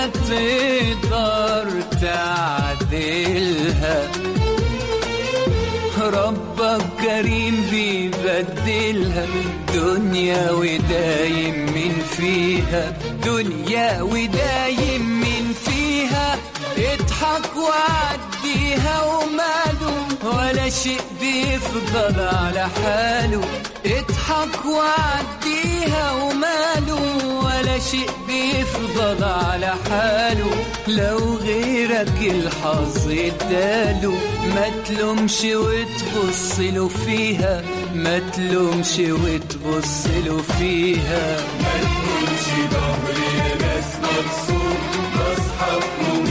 ولا تقدر تعدلها. ربك كريم بيبدلها دنيا ودايم من فيها، دنيا ودايم من فيها. اضحك وعديها وماله ولا شيء بيفضل على حاله. اضحك وعديها وماله ولا شيء بيفضل على حاله. لو غيرك الحظ اداله ما تلومش وتبصله فيها، ما تلومش وتبصله فيها. ما تقولش ظهري ناس مبسوط بصحى